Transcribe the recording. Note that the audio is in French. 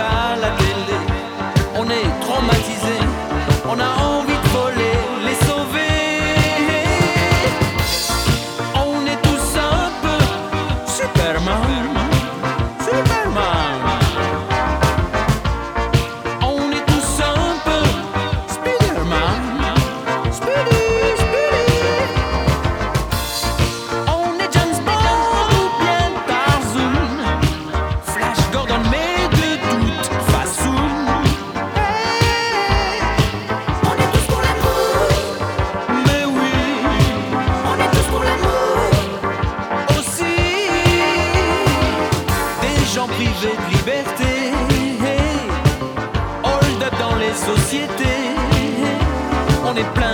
à la télé. On est traumatisé, on a envie de voler, les sauver. On est tous un peu Superman, Superman. On est tous un peu Spiderman, Speedy, Speedy. On est James Bond ou bien Tarzan, Flash Gordon, mais de toute façon. On est tous pour l'amour, mais oui. On est tous pour l'amour aussi. Des gens privés de liberté, hold up dans les sociétés. On est plein